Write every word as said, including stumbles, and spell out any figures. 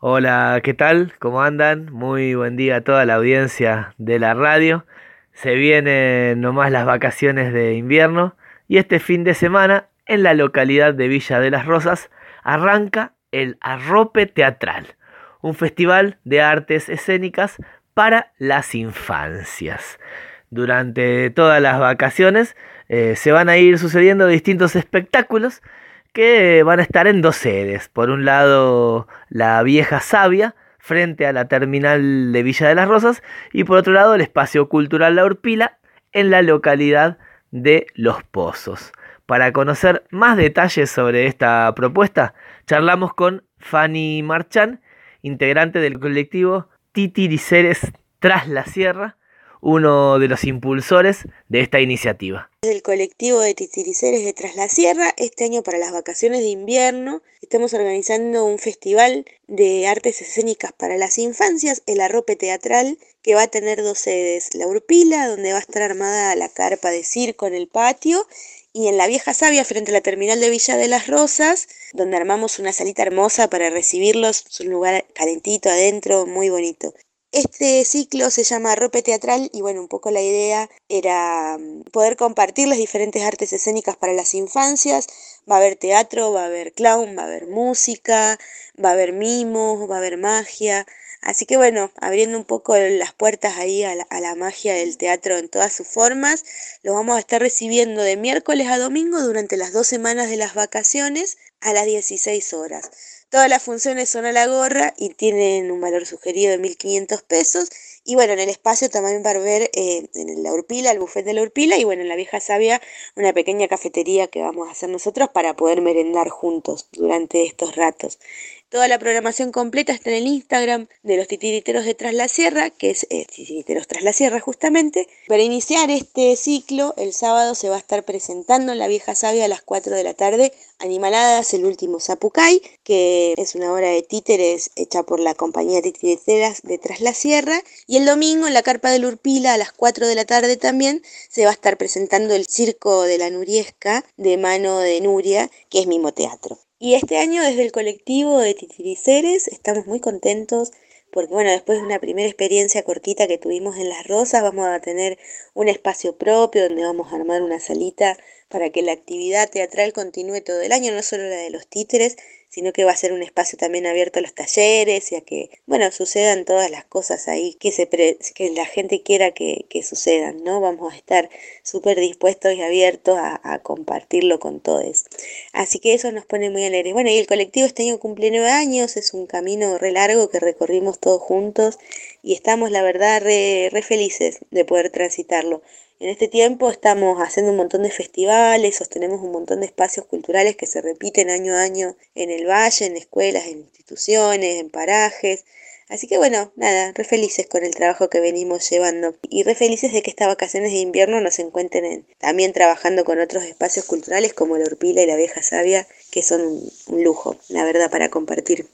Hola, ¿qué tal? ¿Cómo andan? Muy buen día a toda la audiencia de la radio. Se vienen nomás las vacaciones de invierno y este fin de semana en la localidad de Villa de las Rosas arranca el Arrope Teatral, un festival de artes escénicas para las infancias. Durante todas las vacaciones eh, se van a ir sucediendo distintos espectáculos que van a estar en dos sedes. Por un lado, la Vieja Savia, frente a la terminal de Villa de las Rosas, y por otro lado, el Espacio Cultural La Urpila, en la localidad de Los Pozos. Para conocer más detalles sobre esta propuesta, charlamos con Fanny Marchán, integrante del colectivo Titiricieres Tras la Sierra, uno de los impulsores de esta iniciativa. El colectivo de Titiriceres de Tras la Sierra, este año para las vacaciones de invierno, estamos organizando un festival de artes escénicas para las infancias, el Arrope Teatral, que va a tener dos sedes, la Urpila, donde va a estar armada la carpa de circo en el patio, y en la Vieja Savia, frente a la terminal de Villa de las Rosas, donde armamos una salita hermosa para recibirlos, es un lugar calentito adentro, muy bonito. Este ciclo se llama Rope Teatral y bueno, un poco la idea era mm, poder compartir las diferentes artes escénicas para las infancias. Va a haber teatro, va a haber clown, va a haber música, va a haber mimos, va a haber magia. Así que bueno, abriendo un poco las puertas ahí a la, a la magia del teatro en todas sus formas, los vamos a estar recibiendo de miércoles a domingo durante las dos semanas de las vacaciones a las dieciséis horas. Todas las funciones son a la gorra y tienen un valor sugerido de mil quinientos pesos. Y bueno, en el espacio también va a haber eh, en la Urpila, el buffet de la Urpila, y bueno, en la Vieja Savia, una pequeña cafetería que vamos a hacer nosotros para poder merendar juntos durante estos ratos. Toda la programación completa está en el Instagram de los titiriteros de Tras la Sierra, que es eh, titiriteros Tras la Sierra justamente. Para iniciar este ciclo, el sábado se va a estar presentando en la Vieja Savia a las cuatro de la tarde Animaladas, el último Zapucay, que es una obra de títeres hecha por la compañía titiriteras de Tras la Sierra. Y el domingo en la Carpa del Urpila a las cuatro de la tarde también se va a estar presentando el Circo de la Nuriesca de mano de Nuria, que es Mimo Teatro. Y este año desde el colectivo de Titiriceres estamos muy contentos porque bueno, después de una primera experiencia cortita que tuvimos en Las Rosas, vamos a tener un espacio propio donde vamos a armar una salita para que la actividad teatral continúe todo el año, no solo la de los títeres, sino que va a ser un espacio también abierto a los talleres y a que, bueno, sucedan todas las cosas ahí que se pre- que la gente quiera que, que sucedan, ¿no? Vamos a estar súper dispuestos y abiertos a, a compartirlo con todos. Así que eso nos pone muy alegres. Bueno, y el colectivo este año cumple nueve años, es un camino re largo que recorrimos todos juntos y estamos, la verdad, re, re felices de poder transitarlo. En este tiempo estamos haciendo un montón de festivales, sostenemos un montón de espacios culturales que se repiten año a año en el valle, en escuelas, en instituciones, en parajes. Así que bueno, nada, re felices con el trabajo que venimos llevando y re felices de que estas vacaciones de invierno nos encuentren en- también trabajando con otros espacios culturales como la Urpila y la Vieja Savia, que son un, un lujo, la verdad, para compartir.